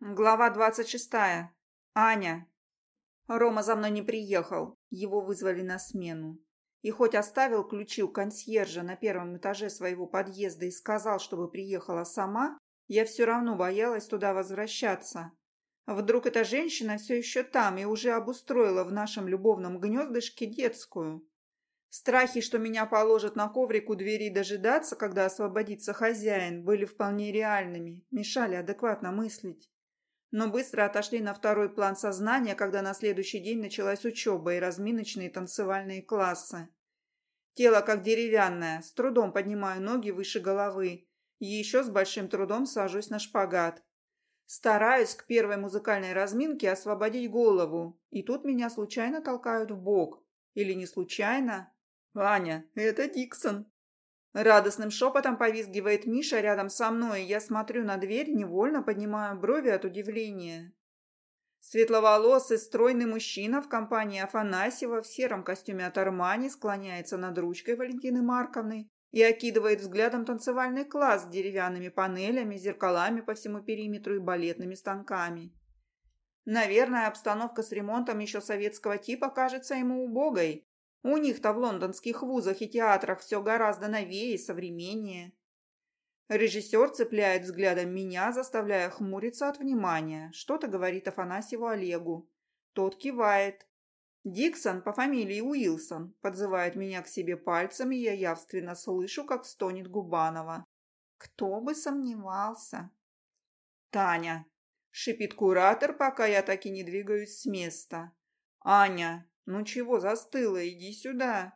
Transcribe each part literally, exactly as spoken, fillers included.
Глава двадцать шестая. Аня. Рома за мной не приехал. Его вызвали на смену. И хоть оставил ключи у консьержа на первом этаже своего подъезда и сказал, чтобы приехала сама, я все равно боялась туда возвращаться. Вдруг эта женщина все еще там и уже обустроила в нашем любовном гнездышке детскую. Страхи, что меня положат на коврик у двери дожидаться, когда освободится хозяин, были вполне реальными, мешали адекватно мыслить. Но быстро отошли на второй план сознания, когда на следующий день началась учеба и разминочные танцевальные классы. Тело как деревянное, с трудом поднимаю ноги выше головы и еще с большим трудом сажусь на шпагат. Стараюсь к первой музыкальной разминке освободить голову, и тут меня случайно толкают в бок. Или не случайно? «Аня, это Диксон!» Радостным шепотом повизгивает Миша рядом со мной, и я смотрю на дверь, невольно поднимаю брови от удивления. Светловолосый, стройный мужчина в компании Афанасьева в сером костюме от Армани склоняется над ручкой Валентины Марковны и окидывает взглядом танцевальный класс с деревянными панелями, зеркалами по всему периметру и балетными станками. Наверное, обстановка с ремонтом еще советского типа кажется ему убогой. У них-то в лондонских вузах и театрах все гораздо новее и современнее. Режиссер цепляет взглядом меня, заставляя хмуриться от внимания. Что-то говорит Афанасьеву Олегу. Тот кивает. Диксон по фамилии Уилсон подзывает меня к себе пальцем, и я явственно слышу, как стонет Губанова. Кто бы сомневался. «Таня!» — шипит куратор, пока я так и не двигаюсь с места. «Аня! Ну чего застыла? Иди сюда!»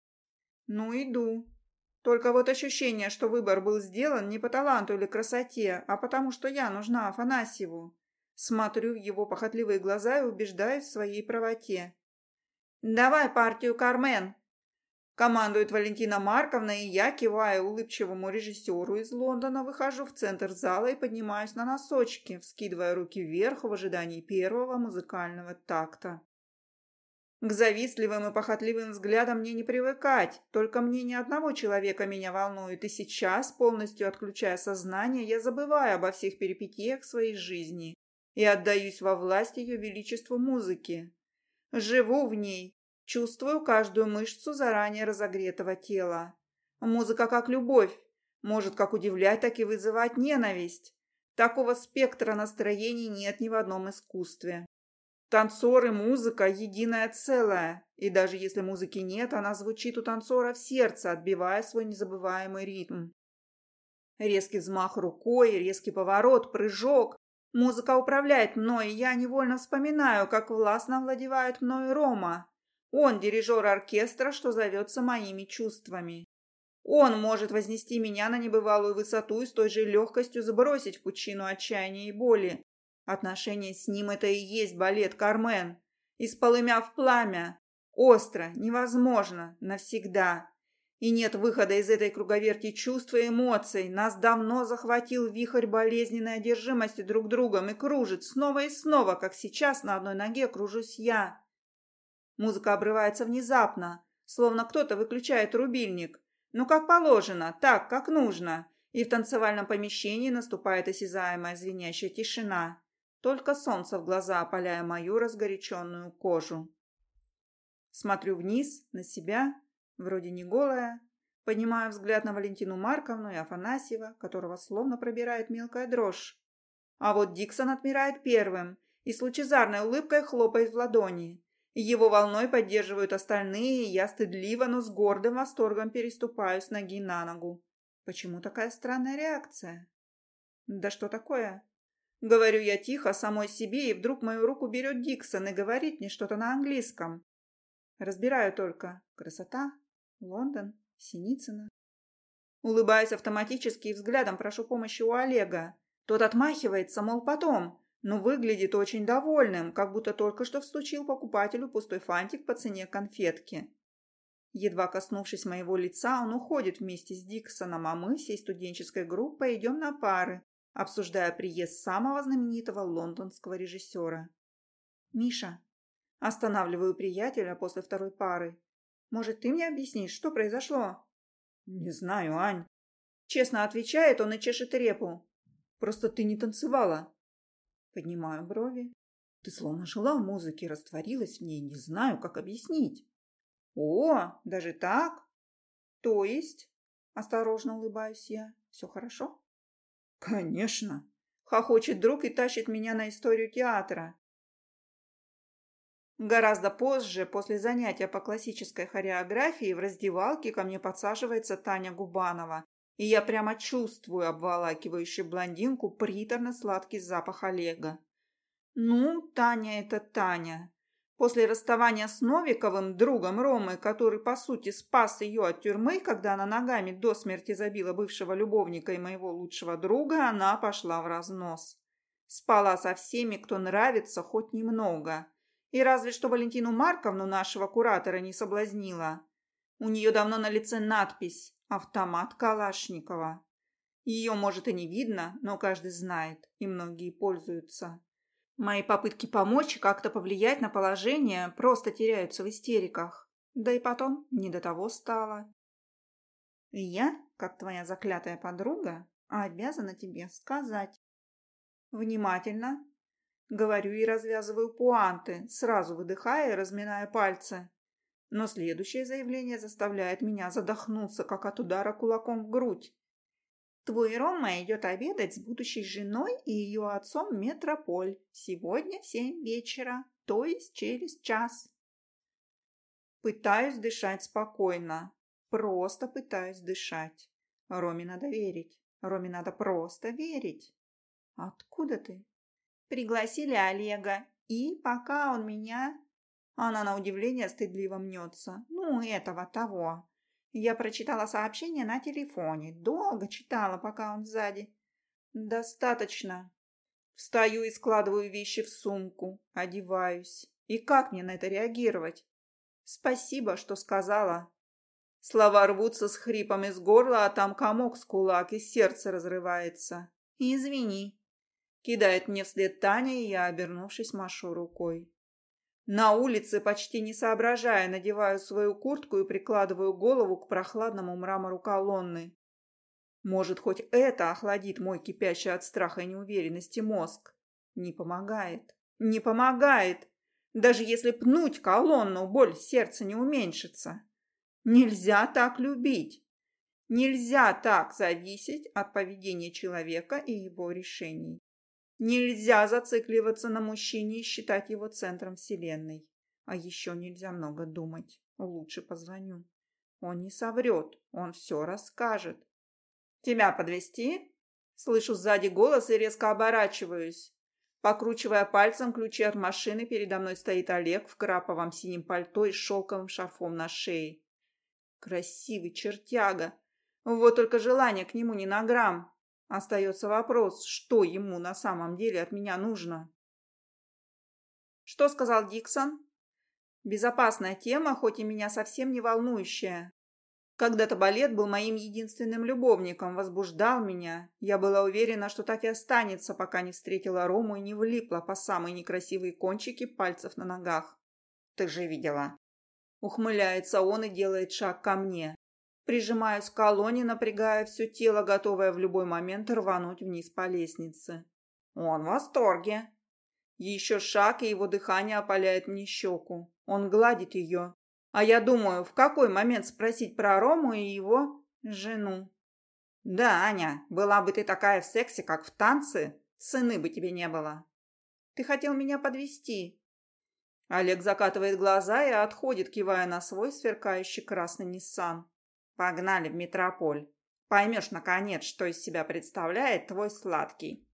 «Ну, иду. Только вот ощущение, что выбор был сделан не по таланту или красоте, а потому что я нужна Афанасьеву». Смотрю в его похотливые глаза и убеждаюсь в своей правоте. «Давай партию Кармен!» Командует Валентина Марковна, и я, кивая улыбчивому режиссеру из Лондона, выхожу в центр зала и поднимаюсь на носочки, вскидывая руки вверх в ожидании первого музыкального такта. К завистливым и похотливым взглядам мне не привыкать, только мнение одного человека меня волнует, и сейчас, полностью отключая сознание, я забываю обо всех перипетиях своей жизни и отдаюсь во власть ее величеству музыки. Живу в ней, чувствую каждую мышцу заранее разогретого тела. Музыка как любовь, может как удивлять, так и вызывать ненависть. Такого спектра настроений нет ни в одном искусстве. Танцор и музыка – единое целое, и даже если музыки нет, она звучит у танцора в сердце, отбивая свой незабываемый ритм. Резкий взмах рукой, резкий поворот, прыжок. Музыка управляет мной, и я невольно вспоминаю, как властно владевает мною Рома. Он дирижер оркестра, что зовется моими чувствами. Он может вознести меня на небывалую высоту и с той же легкостью забросить в пучину отчаяния и боли. Отношения с ним – это и есть балет Кармен. Из полымя в пламя. Остро, невозможно, навсегда. И нет выхода из этой круговерти чувств и эмоций. Нас давно захватил вихрь болезненной одержимости друг другом и кружит снова и снова, как сейчас на одной ноге кружусь я. Музыка обрывается внезапно, словно кто-то выключает рубильник. Ну, как положено, так, как нужно. И в танцевальном помещении наступает осязаемая звенящая тишина. Только солнце в глаза, опаляя мою разгоряченную кожу. Смотрю вниз, на себя, вроде не голая. Поднимаю взгляд на Валентину Марковну и Афанасьева, которого словно пробирает мелкая дрожь. А вот Диксон отмирает первым и с лучезарной улыбкой хлопает в ладони. Его волной поддерживают остальные, и я стыдливо, но с гордым восторгом переступаю с ноги на ногу. Почему такая странная реакция? Да что такое? Говорю я тихо самой себе, и вдруг мою руку берет Диксон и говорит мне что-то на английском. Разбираю только. Красота, Лондон, Синицына. Улыбаюсь автоматически и взглядом прошу помощи у Олега. Тот отмахивается, мол, потом, но выглядит очень довольным, как будто только что всучил покупателю пустой фантик по цене конфетки. Едва коснувшись моего лица, он уходит вместе с Диксоном, а мы всей студенческой группой идем на пары, обсуждая приезд самого знаменитого лондонского режиссера. «Миша», останавливаю приятеля после второй пары, «может, ты мне объяснишь, что произошло?» «Не знаю, Ань», — честно отвечает он и чешет репу. «Просто ты не танцевала». Поднимаю брови. Ты словно жила в музыке, растворилась в ней, не знаю, как объяснить. О, даже так? То есть? Осторожно улыбаюсь я. Все хорошо? Конечно. Хохочет друг и тащит меня на историю театра. Гораздо позже, после занятия по классической хореографии, в раздевалке ко мне подсаживается Таня Губанова, и я прямо чувствую обволакивающую блондинку приторно-сладкий запах Олега. Ну, Таня – это Таня. После расставания с Новиковым, другом Ромы, который, по сути, спас ее от тюрьмы, когда она ногами до смерти забила бывшего любовника и моего лучшего друга, она пошла в разнос. Спала со всеми, кто нравится хоть немного. И разве что Валентину Марковну, нашего куратора, не соблазнила. У нее давно на лице надпись «Автомат Калашникова». Ее, может, и не видно, но каждый знает, и многие пользуются. Мои попытки помочь и как-то повлиять на положение просто теряются в истериках. Да и потом не до того стало. Я, как твоя заклятая подруга, обязана тебе сказать. Внимательно. Говорю и развязываю пуанты, сразу выдыхая и разминая пальцы. Но следующее заявление заставляет меня задохнуться, как от удара кулаком в грудь. Твой Рома идет обедать с будущей женой и ее отцом в метрополь. Сегодня в семь вечера, то есть через час. Пытаюсь дышать спокойно. Просто пытаюсь дышать. Роме надо верить. Роме надо просто верить. Откуда ты? Пригласили Олега. И пока он меня... Она на удивление стыдливо мнется. Ну, этого того. Я прочитала сообщение на телефоне. Долго читала, пока он сзади. Достаточно. Встаю и складываю вещи в сумку. Одеваюсь. И как мне на это реагировать? Спасибо, что сказала. Слова рвутся с хрипом из горла, а там комок с кулак, и сердце разрывается. Извини. Кидает мне вслед Таня, и я, обернувшись, машу рукой. На улице, почти не соображая, надеваю свою куртку и прикладываю голову к прохладному мрамору колонны. Может, хоть это охладит мой кипящий от страха и неуверенности мозг. Не помогает. Не помогает. Даже если пнуть колонну, боль в сердце не уменьшится. Нельзя так любить. Нельзя так зависеть от поведения человека и его решений. Нельзя зацикливаться на мужчине и считать его центром вселенной. А еще нельзя много думать. Лучше позвоню. Он не соврет, он все расскажет. «Тебя подвезти?» Слышу сзади голос и резко оборачиваюсь. Покручивая пальцем ключи от машины, передо мной стоит Олег в краповом синем пальто и с шелковым шарфом на шее. Красивый чертяга. Вот только желания к нему не на грамм. Остается вопрос, что ему на самом деле от меня нужно. Что сказал Диксон? Безопасная тема, хоть и меня совсем не волнующая. Когда-то балет был моим единственным любовником, возбуждал меня. Я была уверена, что так и останется, пока не встретила Рому и не влипла по самые некрасивые кончики пальцев на ногах. Ты же видела. Ухмыляется он и делает шаг ко мне. Прижимаюсь к колонне, напрягая все тело, готовое в любой момент рвануть вниз по лестнице. Он в восторге. Еще шаг, и его дыхание опаляет мне щеку. Он гладит ее. А я думаю, в какой момент спросить про Рому и его жену. Да, Аня, была бы ты такая в сексе, как в танце, цены бы тебе не было. Ты хотел меня подвезти. Олег закатывает глаза и отходит, кивая на свой сверкающий красный Ниссан. Погнали в метрополь. Поймешь, наконец, что из себя представляет твой сладкий.